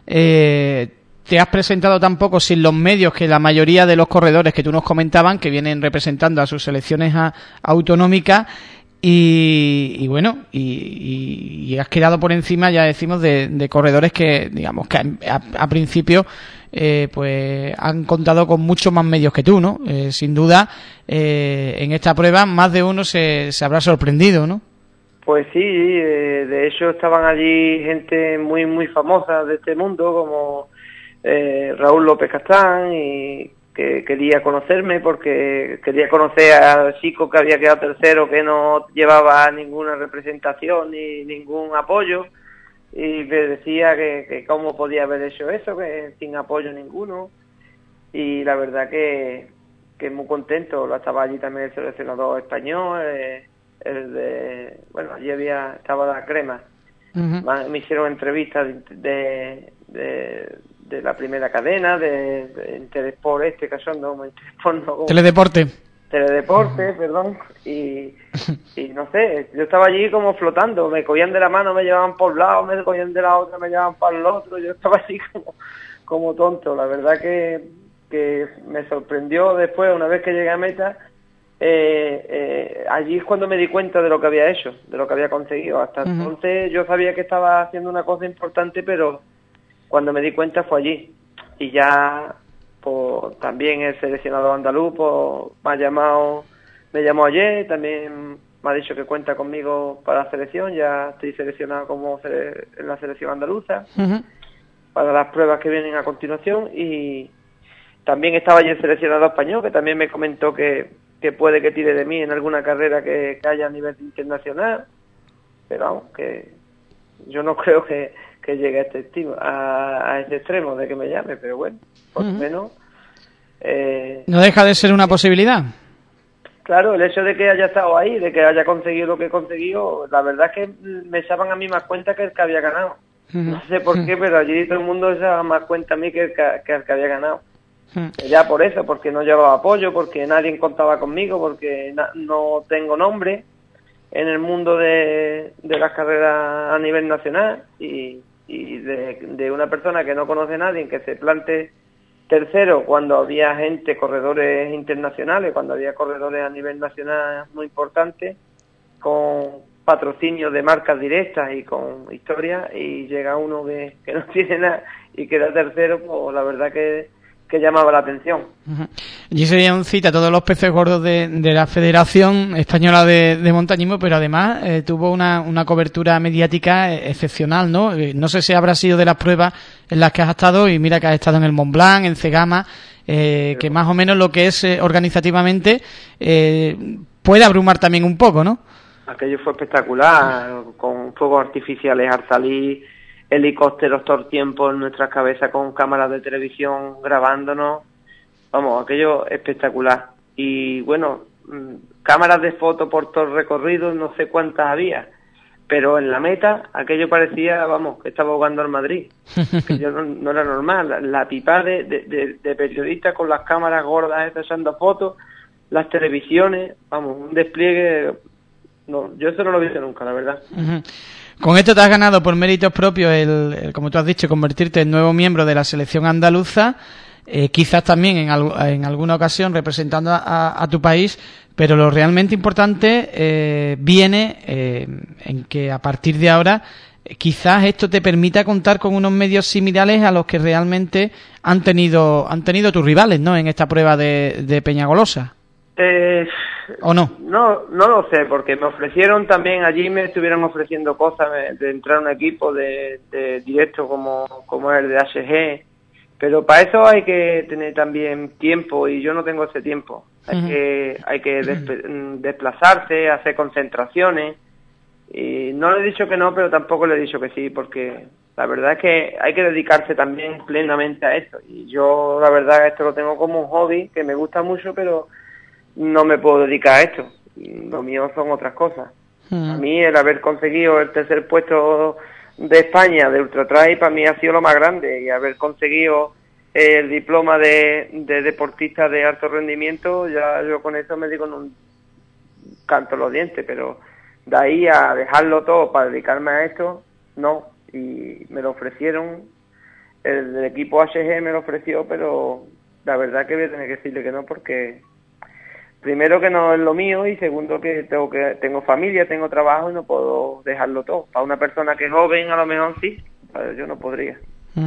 Te has presentado tampoco sin los medios que la mayoría de los corredores que tú nos comentaban, que vienen representando a sus selecciones autonómicas. Y bueno, y has quedado por encima, ya decimos, de corredores que, digamos, que a principio pues han contado con muchos más medios que tú, ¿no? Sin duda, en esta prueba más de uno se habrá sorprendido, ¿no? Pues sí, de hecho estaban allí gente muy muy famosa de este mundo, como Raúl López Castán, y que quería conocerme porque quería conocer al chico que había quedado tercero, que no llevaba ninguna representación ni ningún apoyo, y me decía que cómo podía haber hecho eso, que sin apoyo ninguno. Y la verdad que muy contento. Estaba allí también el seleccionador español, allí estaba la crema. Me hicieron entrevistas de la primera cadena, de Interesport Teledeporte, perdón, y no sé, yo estaba allí como flotando, me cogían de la mano, me llevaban por un lado, me cogían de la otra, me llevaban para el otro, yo estaba así como tonto. La verdad que me sorprendió después, una vez que llegué a meta, allí es cuando me di cuenta de lo que había hecho, de lo que había conseguido. Hasta entonces yo sabía que estaba haciendo una cosa importante, pero cuando me di cuenta fue allí. Y ya pues también el seleccionador andaluz me llamó ayer, también me ha dicho que cuenta conmigo para la selección. Ya estoy seleccionado en la selección andaluza para las pruebas que vienen a continuación. Y también estaba allí el seleccionador español, que también me comentó que puede que tire de mí en alguna carrera que haya a nivel internacional, pero vamos, que yo no creo que llegue a ese extremo de que me llame, pero bueno, por lo menos... no deja de ser una posibilidad. Claro, el hecho de que haya estado ahí, de que haya conseguido lo que he conseguido, la verdad es que me echaban a mí más cuenta que el que había ganado. No sé por qué, pero allí todo el mundo echaba más cuenta a mí que el que había ganado. Ya por eso, porque no llevaba apoyo, porque nadie contaba conmigo, porque no tengo nombre en el mundo de las carreras a nivel nacional, y de una persona que no conoce a nadie, que se plante tercero cuando había corredores internacionales, cuando había corredores a nivel nacional muy importantes, con patrocinio de marcas directas y con historia, y llega uno que no tiene nada y queda tercero. Pues la verdad que llamaba la atención. Y sería un cita a todos los peces gordos de la Federación Española de Montañismo, pero además tuvo una cobertura mediática excepcional, ¿no? No sé si habrá sido de las pruebas en las que has estado, y mira que has estado en el Mont Blanc, en Cegama, que más o menos lo que es organizativamente puede abrumar también un poco, ¿no? Aquello fue espectacular, con fuegos artificiales al salir, helicópteros todo el tiempo en nuestras cabezas con cámaras de televisión grabándonos. Vamos, aquello espectacular. Y bueno, cámaras de foto por todo el recorrido, no sé cuántas había, pero en la meta aquello parecía, vamos, que estaba jugando al Madrid. Aquello no era normal. La pipa de periodistas con las cámaras gordas echando fotos, las televisiones, vamos, un despliegue. No, yo eso no lo he visto nunca, la verdad. Con esto te has ganado por méritos propios el, como tú has dicho, convertirte en nuevo miembro de la selección andaluza, quizás también en alguna ocasión representando a tu país, pero lo realmente importante viene en que a partir de ahora quizás esto te permita contar con unos medios similares a los que realmente han tenido tus rivales, ¿no? En esta prueba de Peñagolosa. ¿O no? No lo sé, porque me ofrecieron también, allí me estuvieron ofreciendo cosas de entrar a un equipo de directo como es el de HG, pero para eso hay que tener también tiempo, y yo no tengo ese tiempo. Hay que desplazarse, hacer concentraciones, y no le he dicho que no, pero tampoco le he dicho que sí, porque la verdad es que hay que dedicarse también plenamente a esto, y yo la verdad esto lo tengo como un hobby que me gusta mucho, pero no me puedo dedicar a esto. Lo mío son otras cosas. A mí el haber conseguido el tercer puesto de España de Ultra Trail para mí ha sido lo más grande, y haber conseguido el diploma de deportista de alto rendimiento, ya yo con eso me digo en un canto los dientes, pero de ahí a dejarlo todo para dedicarme a esto, no. Y me lo ofrecieron, el equipo HG me lo ofreció, pero la verdad que voy a tener que decirle que no, porque primero que no es lo mío, y segundo que tengo familia, tengo trabajo y no puedo dejarlo todo. Para una persona que es joven a lo mejor sí, pero yo no podría.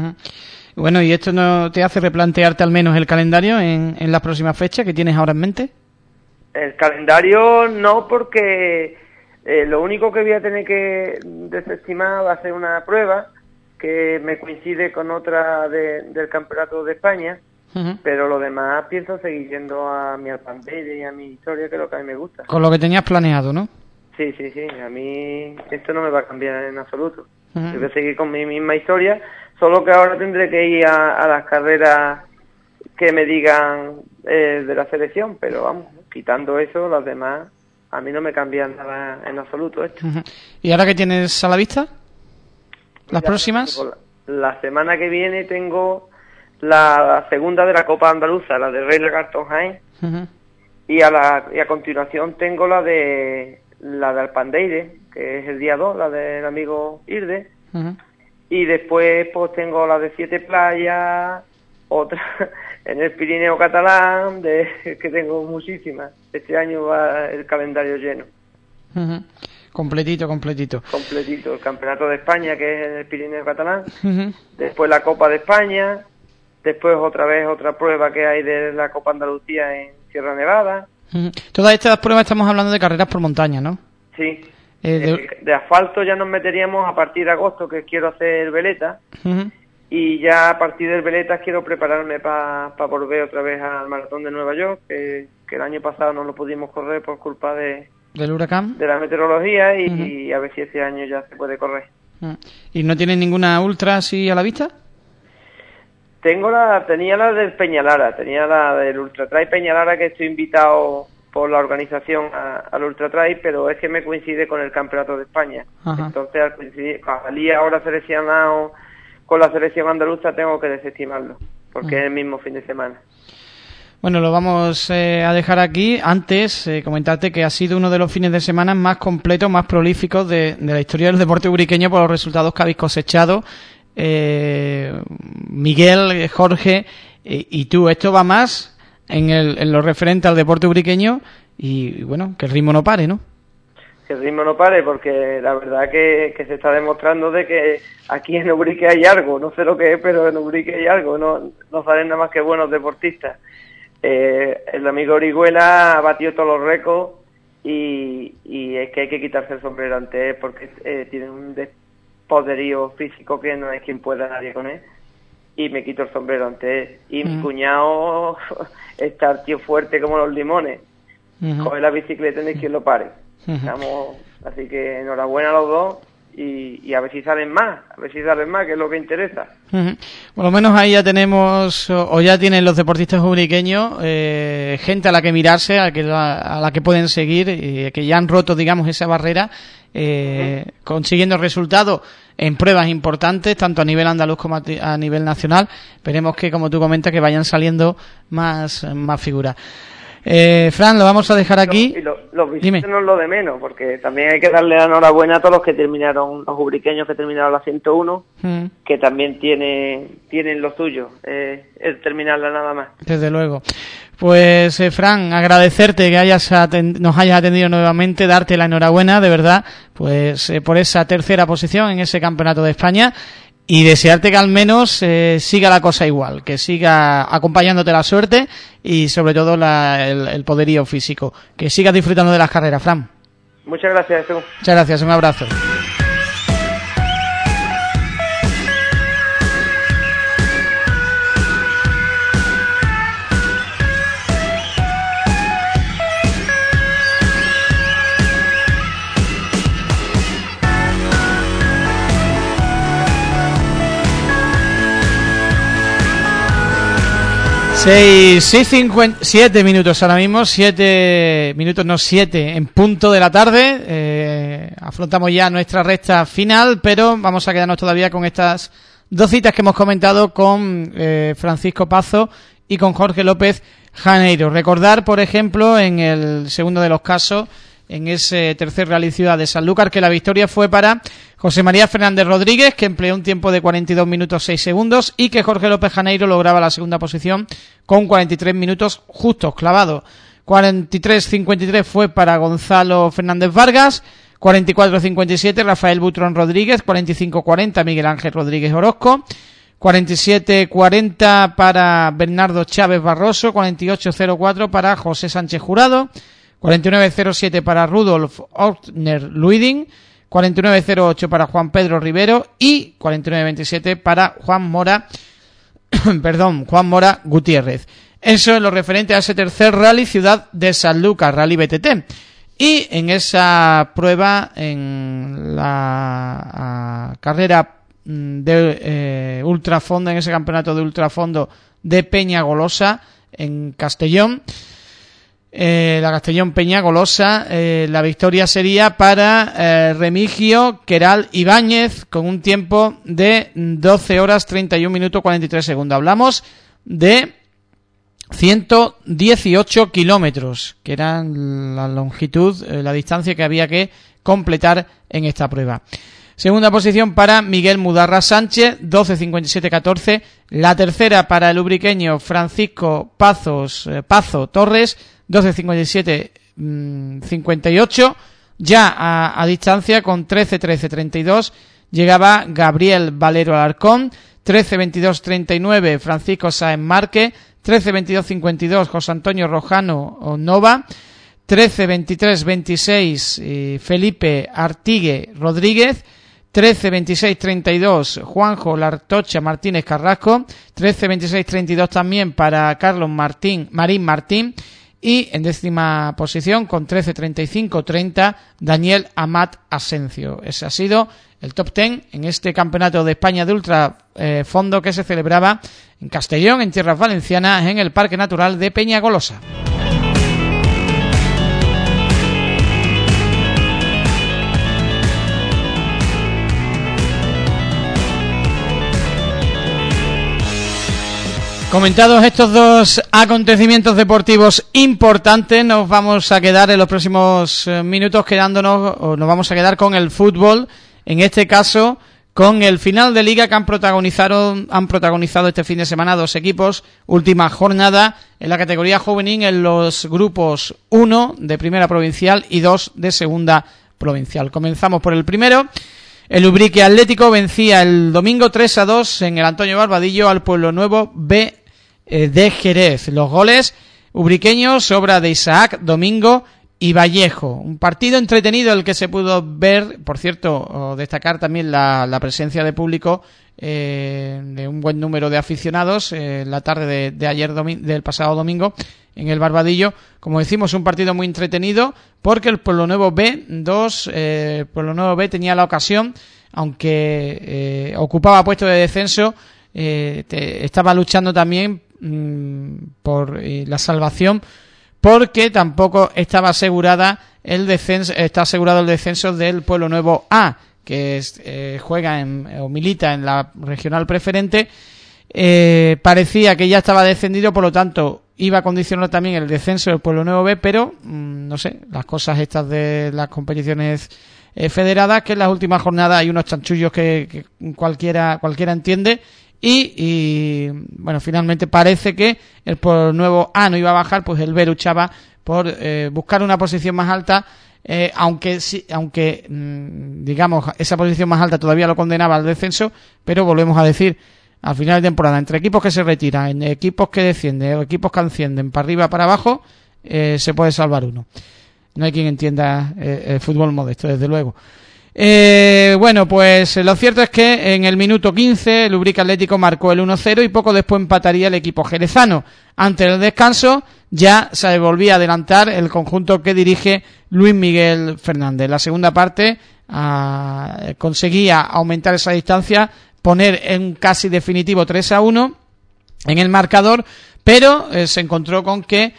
Bueno, ¿y esto no te hace replantearte al menos el calendario en las próximas fechas que tienes ahora en mente? El calendario no, porque lo único que voy a tener que desestimar va a ser una prueba que me coincide con otra del Campeonato de España. Pero lo demás pienso seguir yendo a mi Alpandelle y a mi historia, que es lo que a mí me gusta. Con lo que tenías planeado, ¿no? Sí, a mí esto no me va a cambiar en absoluto. Yo voy a seguir con mi misma historia, solo que ahora tendré que ir a las carreras que me digan de la selección, pero vamos, quitando eso, las demás a mí no me cambian nada en absoluto esto. ¿Y ahora qué tienes a la vista? ¿Las próximas? La semana que viene tengo la segunda de la Copa Andaluza, la de Rey Lagarto Jaén, y a continuación tengo la de Alpandeire, que es el día 2, la del amigo Irde, y después pues tengo la de 7 playas, otra en el Pirineo catalán, que tengo muchísimas. Este año va el calendario lleno. Completito. El Campeonato de España, que es en el Pirineo catalán, después la Copa de España, después otra vez otra prueba que hay de la Copa Andalucía en Sierra Nevada. Todas estas pruebas estamos hablando de carreras por montaña, ¿no? Sí. De asfalto ya nos meteríamos a partir de agosto, que quiero hacer veleta, y ya a partir del veleta quiero prepararme para volver otra vez al Maratón de Nueva York, que el año pasado no lo pudimos correr por culpa del huracán, de la meteorología, y a ver si este año ya se puede correr. ¿Y no tienes ninguna ultra así a la vista? Tenía la del Peñalara, tenía la del Ultra Trail Peñalara, que estoy invitado por la organización al Ultra Trail, pero es que me coincide con el Campeonato de España. Entonces, al salir ahora seleccionado con la selección andaluza, tengo que desestimarlo, porque es el mismo fin de semana. Bueno, lo vamos a dejar aquí. Antes, comentarte que ha sido uno de los fines de semana más completos, más prolíficos de la historia del deporte ubriqueño por los resultados que habéis cosechado. Miguel, Jorge y tú. Esto va más en lo referente al deporte ubriqueño, y bueno, que el ritmo no pare, ¿no? el ritmo no pare, porque la verdad que se está demostrando de que aquí en Ubrique hay algo, no sé lo que es, pero en Ubrique hay algo, no salen nada más que buenos deportistas. El amigo Orihuela ha batido todos los récords y es que hay que quitarse el sombrero ante él, porque tiene un poderío físico que no hay quien pueda nadie con él, y me quito el sombrero ante él. Y mi cuñado está el tío fuerte como los limones, coge la bicicleta y no hay quien lo pare. Así que enhorabuena a los dos y a ver si salen más, que es lo que interesa. Por lo menos ahí ya tenemos, o ya tienen los deportistas ubriqueños, gente a la que mirarse, a la que pueden seguir, y que ya han roto, digamos, esa barrera, consiguiendo resultados en pruebas importantes, tanto a nivel andaluz como a nivel nacional. Esperemos que, como tú comentas, que vayan saliendo más figuras. Fran, lo vamos a dejar aquí. Los visitos no es lo de menos, porque también hay que darle la enhorabuena a todos los que terminaron, los ubriqueños que terminaron la 101, que también tienen lo suyo, el terminarla nada más. Desde luego. Pues, Fran, agradecerte que nos hayas atendido nuevamente, darte la enhorabuena, de verdad, pues por esa tercera posición en ese Campeonato de España. Y desearte que al menos siga la cosa igual, que siga acompañándote la suerte y sobre todo el poderío físico. Que sigas disfrutando de las carreras, Fran. Muchas gracias, tú. Muchas gracias, un abrazo. Siete minutos ahora mismo, 7 minutos, no 7, en punto de la tarde. Afrontamos ya nuestra recta final, pero vamos a quedarnos todavía con estas dos citas que hemos comentado con Francisco Pazo y con Jorge López Janeiro. Recordar, por ejemplo, en el segundo de los casos, en ese tercer Rally Ciudad de Sanlúcar, que la victoria fue para José María Fernández Rodríguez, que empleó un tiempo de 42 minutos 6 segundos, y que Jorge López Janeiro lograba la segunda posición con 43 minutos justos, clavados. 43-53 fue para Gonzalo Fernández Vargas, 44-57 Rafael Butrón Rodríguez, 45-40 Miguel Ángel Rodríguez Orozco, 47-40 para Bernardo Chávez Barroso, 48-04 para José Sánchez Jurado, 49-07 para Rudolf Ortner Luiding, 49-08 para Juan Pedro Rivero y 49-27 para Juan Mora Gutiérrez. Eso es lo referente a ese tercer Rally Ciudad de Sanlúcar, Rally BTT. Y en esa prueba, en la carrera de ultrafondo, en ese campeonato de ultrafondo de Peñagolosa, en Castellón, la Castellón Peñagolosa, la victoria sería para Remigio Queral Ibáñez con un tiempo de 12 horas 31 minutos 43 segundos. Hablamos de 118 kilómetros, que era la longitud, la distancia que había que completar en esta prueba. Segunda posición para Miguel Mudarra Sánchez, 12.57.14. La tercera para el ubriqueño Francisco Pazo Torres, 12.57.58. Ya a distancia, con 13.13.32, llegaba Gabriel Valero Alarcón, 13.22.39 Francisco Sáenz Márquez, 13.22.52 José Antonio Rojano Nova, 13.23.26 Felipe Artigue Rodríguez, 13.26.32 Juanjo Lartocha Martínez Carrasco, 13.26.32 también para Carlos Marín Martín, y en décima posición con 13.35.30 Daniel Amat Asencio. Ese ha sido el top 10 en este campeonato de España de ultrafondo que se celebraba en Castellón, en tierras valencianas, en el Parque Natural de Peñagolosa. Comentados estos dos acontecimientos deportivos importantes, nos vamos a quedar en los próximos minutos nos vamos a quedar con el fútbol, en este caso con el final de liga que han protagonizado este fin de semana dos equipos. Última jornada en la categoría juvenil en los grupos 1 de Primera Provincial y 2 de Segunda provincial. Comenzamos por el primero. El Ubrique Atlético vencía el domingo 3-2 en el Antonio Barbadillo al Pueblo Nuevo B de Jerez. Los goles ubriqueños, obra de Isaac, Domingo y Vallejo. Un partido entretenido el que se pudo ver, por cierto, destacar también la presencia de público, de un buen número de aficionados la tarde de ayer del pasado domingo en el Barbadillo. Como decimos, un partido muy entretenido porque el Pueblo Nuevo B Pueblo Nuevo B tenía la ocasión, aunque ocupaba puesto de descenso, estaba luchando también por la salvación, porque tampoco estaba asegurado el descenso del Pueblo Nuevo A, que juega o milita en la regional preferente. Parecía que ya estaba descendido, por lo tanto iba a condicionar también el descenso del Pueblo Nuevo B, pero no sé, las cosas estas de las competiciones federadas, que en las últimas jornadas hay unos chanchullos que cualquiera entiende, y bueno, finalmente parece que el Pueblo Nuevo A no iba a bajar, pues el B luchaba por buscar una posición más alta, aunque digamos esa posición más alta todavía lo condenaba al descenso, pero volvemos a decir, al final de temporada, entre equipos que se retiran, equipos que descienden o equipos que ascienden para arriba para abajo, se puede salvar uno. No hay quien entienda el fútbol modesto, desde luego. Bueno, pues lo cierto es que en el minuto 15 el Ubrique Atlético marcó el 1-0 y poco después empataría el equipo jerezano. Ante el descanso ya se volvía a adelantar el conjunto que dirige Luis Miguel Fernández. La segunda parte conseguía aumentar esa distancia, poner en casi definitivo 3-1 en el marcador, pero se encontró con que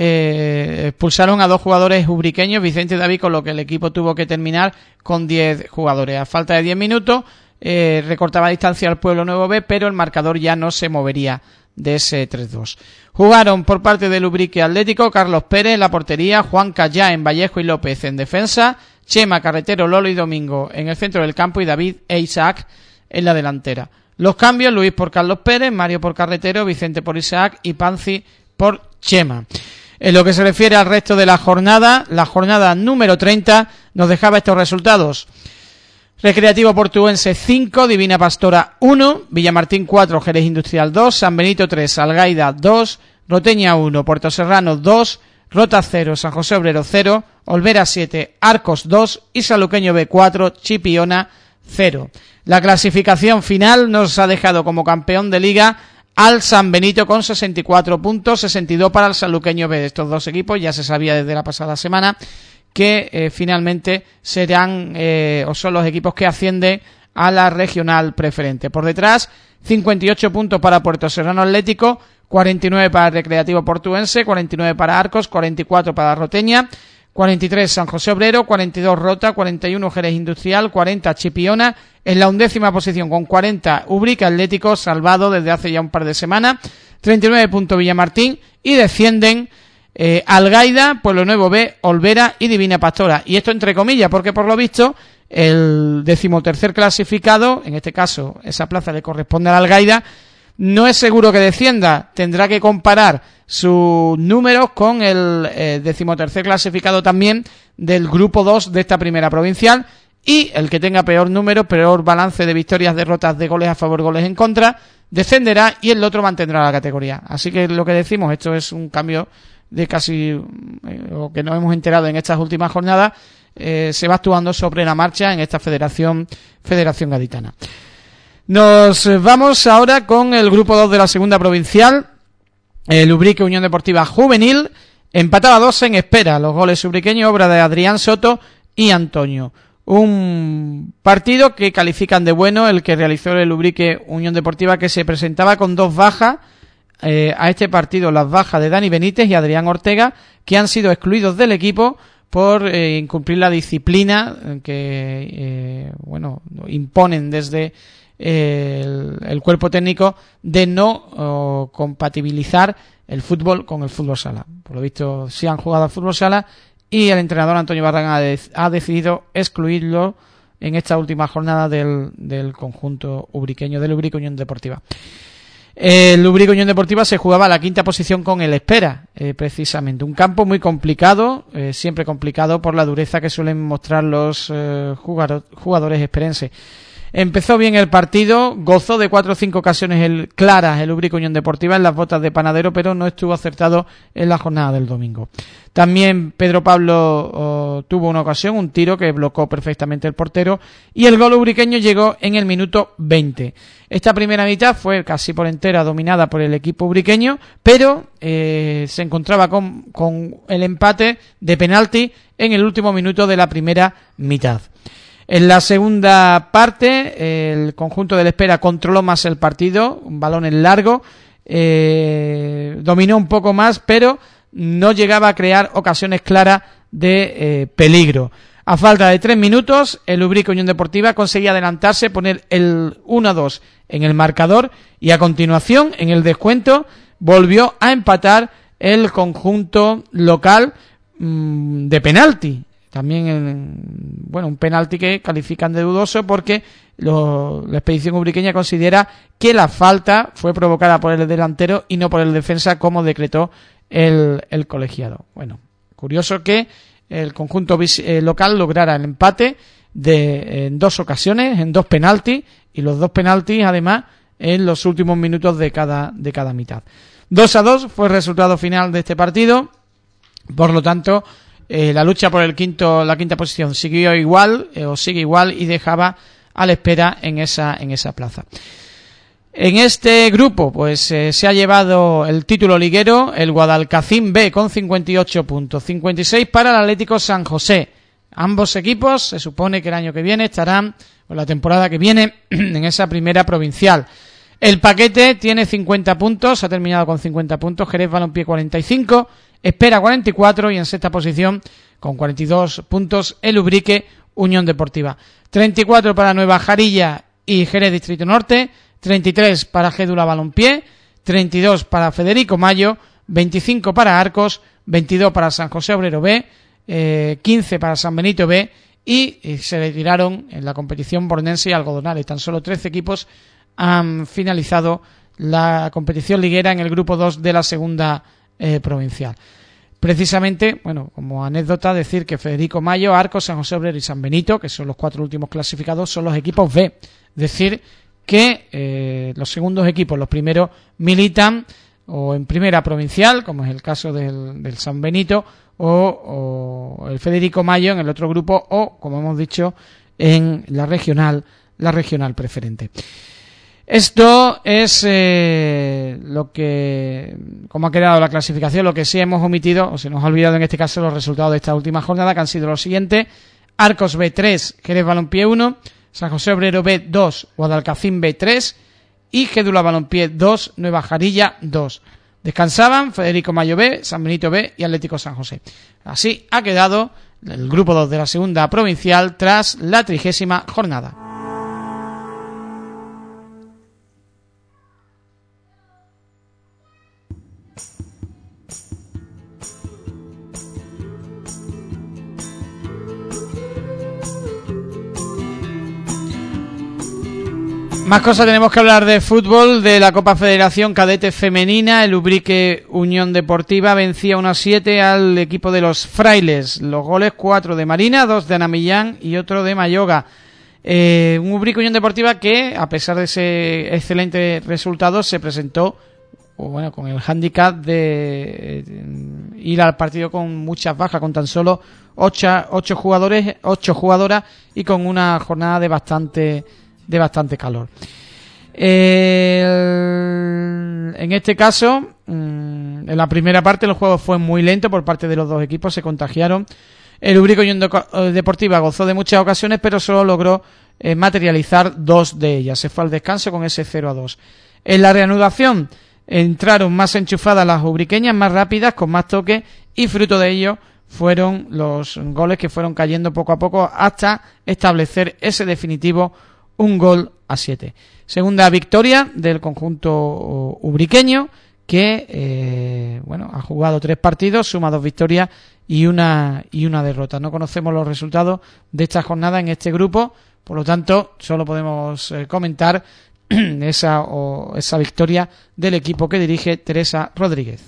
expulsaron a 2 jugadores ubriqueños, Vicente y David, con lo que el equipo tuvo que terminar con 10 jugadores. A falta de 10 minutos recortaba distancia al Pueblo Nuevo B, pero el marcador ya no se movería de ese 3-2. Jugaron por parte del Ubrique Atlético Carlos Pérez en la portería, Juan Callá en Vallejo y López en defensa, Chema, Carretero, Lolo y Domingo en el centro del campo y David e Isaac en la delantera. Los cambios: Luis por Carlos Pérez, Mario por Carretero, Vicente por Isaac y Panzi por Chema. En lo que se refiere al resto de la jornada número 30 nos dejaba estos resultados: Recreativo Portuense 5, Divina Pastora 1, Villamartín 4, Jerez Industrial 2, San Benito 3, Algaida 2, Roteña 1, Puerto Serrano 2, Rota 0, San José Obrero 0, Olvera 7, Arcos 2 y Saluqueño B 4, Chipiona 0. La clasificación final nos ha dejado como campeón de liga al San Benito con 64 puntos, 62 para el Saluqueño B. De estos dos equipos ya se sabía desde la pasada semana que finalmente serán o son los equipos que ascienden a la regional preferente. Por detrás, 58 puntos para Puerto Serrano Atlético, 49 para el Recreativo Portuense, 49 para Arcos, 44 para Roteña, 43 San José Obrero, 42 Rota, 41 Jerez Industrial, 40 Chipiona. En la 11ª posición con 40 Ubrique Atlético, salvado desde hace ya un par de semanas, 39 puntos Villamartín, y descienden Algaida, Pueblo Nuevo B, Olvera y Divina Pastora. Y esto entre comillas, porque por lo visto el 13º clasificado, en este caso esa plaza le corresponde a Algaida, no es seguro que descienda, tendrá que comparar sus números con el 13º clasificado también del grupo 2 de esta primera provincial, y el que tenga peor número, peor balance de victorias, derrotas, de goles a favor, goles en contra, descenderá y el otro mantendrá la categoría. Así que lo que decimos, esto es un cambio de casi lo que nos hemos enterado en estas últimas jornadas, se va actuando sobre la marcha en esta Federación Gaditana. Nos vamos ahora con el grupo 2 de la segunda provincial. El Ubrique Unión Deportiva Juvenil empataba 2 en espera. Los goles ubriqueños, obra de Adrián Soto y Antonio. Un partido que califican de bueno el que realizó el Ubrique Unión Deportiva, que se presentaba con 2 bajas a este partido, las bajas de Dani Benítez y Adrián Ortega, que han sido excluidos del equipo por incumplir la disciplina que imponen desde el cuerpo técnico de no compatibilizar el fútbol con el fútbol sala. Por lo visto sí han jugado al fútbol sala y el entrenador Antonio Barragán ha decidido excluirlo en esta última jornada del conjunto ubriqueño, del Ubrique Unión Deportiva. El Ubrique Unión Deportiva se jugaba a la quinta posición con el Espera, precisamente. Un campo muy complicado, siempre complicado por la dureza que suelen mostrar los jugadores esperenses. Empezó bien el partido, gozó de 4 o 5 ocasiones claras el Ubrique Unión Deportiva en las botas de Panadero, pero no estuvo acertado en la jornada del domingo. También Pedro Pablo tuvo una ocasión, un tiro que bloqueó perfectamente el portero, y el gol ubriqueño llegó en el minuto 20. Esta primera mitad fue casi por entera dominada por el equipo ubriqueño, pero se encontraba con el empate de penalti en el último minuto de la primera mitad. En la segunda parte, el conjunto del Espera controló más el partido, un balón en largo, dominó un poco más, pero no llegaba a crear ocasiones claras de peligro. A falta de 3 minutos, el Ubrique Unión Deportiva conseguía adelantarse, poner el 1-2 en el marcador, y a continuación, en el descuento, volvió a empatar el conjunto local de penalti. También, un penalti que califican de dudoso porque la expedición ubriqueña considera que la falta fue provocada por el delantero y no por el defensa, como decretó el colegiado. Bueno, curioso que el conjunto local lograra el empate en 2 ocasiones, en 2 penaltis, y los 2 penaltis además en los últimos minutos de cada mitad. 2-2 fue el resultado final de este partido. Por lo tanto, la lucha por la quinta posición sigue igual y dejaba a la Espera en esa plaza. En este grupo pues se ha llevado el título liguero el Guadalcacín B con 58 puntos, 56 para el Atlético San José. Ambos equipos se supone que el año que viene estarán, o la temporada que viene, en esa primera provincial. El Paquete tiene 50 puntos, ha terminado con 50 puntos, Jerez Balompié 45, Espera 44, y en sexta posición con 42 puntos el Ubrique Unión Deportiva. 34 para Nueva Jarilla y Jerez Distrito Norte, 33 para Gédula Balompié, 32 para Federico Mayo, 25 para Arcos, 22 para San José Obrero B, 15 para San Benito B, y se retiraron en la competición Bornense y Algodonales. Tan solo 13 equipos han finalizado la competición liguera en el grupo 2 de la segunda provincial. Precisamente, como anécdota, decir que Federico Mayo, Arcos, San José Obrero y San Benito, que son los 4 últimos clasificados, son los equipos B. Decir que los segundos equipos, los primeros, militan o en primera provincial, como es el caso del San Benito, o el Federico Mayo en el otro grupo, o, como hemos dicho, en la regional preferente. Esto es cómo ha quedado la clasificación. Lo que sí hemos omitido, o se nos ha olvidado en este caso, los resultados de esta última jornada, que han sido los siguientes: Arcos B 3, Jerez Balompié 1, San José Obrero B 2, Guadalcacín B 3 y Gédula Balompié 2, Nueva Jarilla 2. Descansaban Federico Mayo B, San Benito B y Atlético San José. Así ha quedado el grupo 2 de la segunda provincial tras la 30ª jornada. Más cosas tenemos que hablar de fútbol, de la Copa Federación Cadete Femenina. El Ubrique Unión Deportiva vencía 1-7 al equipo de los Frailes. Los goles: 4 de Marina, 2 de Ana Millán y otro de Mayoga. Un Ubrique Unión Deportiva que, a pesar de ese excelente resultado, se presentó con el hándicap de ir al partido con muchas bajas, con tan solo 8 jugadoras y con una jornada de bastante calor. En este caso, en la primera parte el juego fue muy lento por parte de los dos equipos, se contagiaron. El Ubrique Unión Deportiva gozó de muchas ocasiones, pero solo logró materializar 2 de ellas. Se fue al descanso con ese 0-2. En la reanudación entraron más enchufadas las ubriqueñas, más rápidas, con más toque, y fruto de ello fueron los goles que fueron cayendo poco a poco hasta establecer ese definitivo 1-7. Segunda victoria del conjunto ubriqueño, que ha jugado 3 partidos, suma 2 victorias y una derrota. No conocemos los resultados de esta jornada en este grupo, por lo tanto solo podemos comentar esa victoria del equipo que dirige Teresa Rodríguez.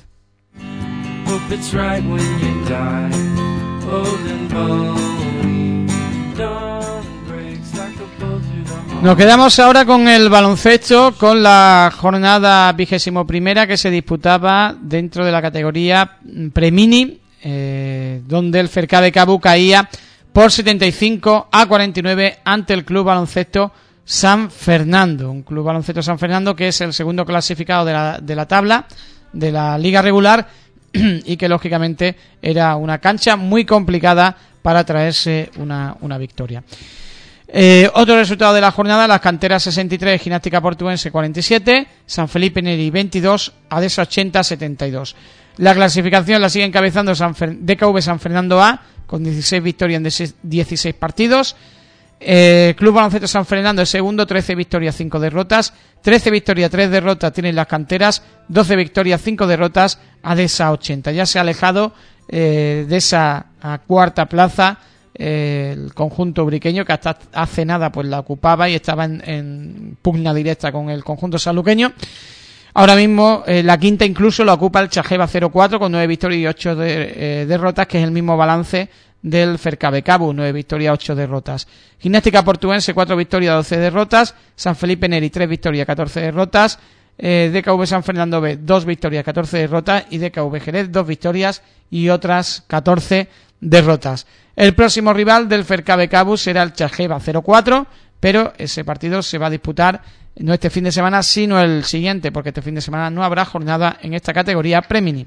Nos quedamos ahora con el baloncesto, con la jornada 21ª que se disputaba dentro de la categoría Premini, donde el Fercabe Cabu caía por 75-49 ante el Club Baloncesto San Fernando. Un Club Baloncesto San Fernando que es el segundo clasificado de la tabla de la liga regular y que lógicamente era una cancha muy complicada para traerse una victoria. Otro resultado de la jornada: Las Canteras 63, Gimnástica Portuense 47, San Felipe Neri 22, Adesa 80 72. La clasificación la sigue encabezando DKV San Fernando A con 16 victorias en 16 partidos. Club Baloncesto San Fernando es segundo, 13 victorias, 5 derrotas. 13 victorias, 3 derrotas tienen Las Canteras, 12 victorias, 5 derrotas Adesa 80. Ya se ha alejado de esa cuarta plaza el conjunto ubriqueño, que hasta hace nada pues la ocupaba y estaba en pugna directa con el conjunto sanluqueño. Ahora mismo la quinta incluso la ocupa el Chajeva 04 con 9 victorias y 8 derrotas, que es el mismo balance del Fercabe Cabu, 9 victorias, 8 derrotas. Gimnástica Portuense 4 victorias, 12 derrotas. San Felipe Neri 3 victorias, 14 derrotas. DKV San Fernando B 2 victorias, 14 derrotas. Y DKV Jerez 2 victorias y otras 14 derrotas. El próximo rival del Fercabe Cabu será el Chajeva 04, pero ese partido se va a disputar no este fin de semana, sino el siguiente, porque este fin de semana no habrá jornada en esta categoría Premini.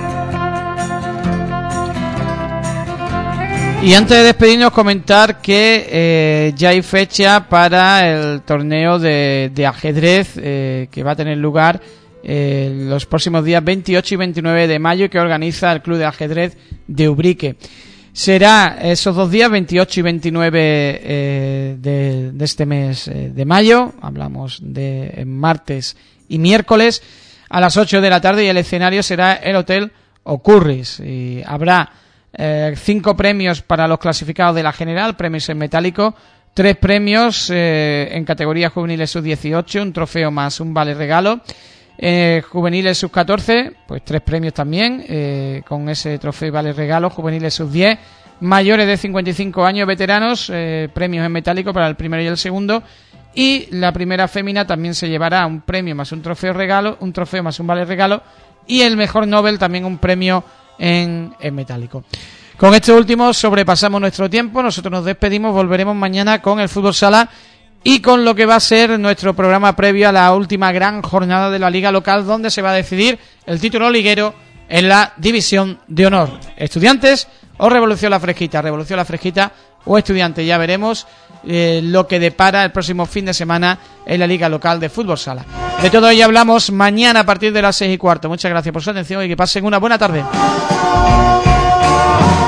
Y antes de despedirnos, comentar que ya hay fecha para el torneo de ajedrez que va a tener lugar los próximos días 28 y 29 de mayo, que organiza el Club de Ajedrez de Ubrique. Será esos dos días, 28 y 29 de este mes de mayo. Hablamos de martes y miércoles a las 8 de la tarde, y el escenario será el Hotel Ocurris. Y habrá 5 premios para los clasificados de la general, premios en metálico, 3 premios en categoría juveniles sub-18, un trofeo más un vale regalo. Juveniles sub-14, pues 3 premios también con ese trofeo y vale regalo. Juveniles sub-10, mayores de 55 años, veteranos, premios en metálico para el primero y el segundo. Y la primera fémina también se llevará un premio más un trofeo regalo, un trofeo más un vale regalo, y el mejor Nobel también un premio en metálico. Con este último sobrepasamos nuestro tiempo. Nosotros nos despedimos, volveremos mañana con el Fútbol Sala y con lo que va a ser nuestro programa previo a la última gran jornada de la liga local, donde se va a decidir el título liguero en la división de honor. Estudiantes o Revolución La Fresquita o Estudiantes. Ya veremos lo que depara el próximo fin de semana en la liga local de Fútbol Sala. De todo ello hablamos mañana a partir de las 6:15. Muchas gracias por su atención y que pasen una buena tarde.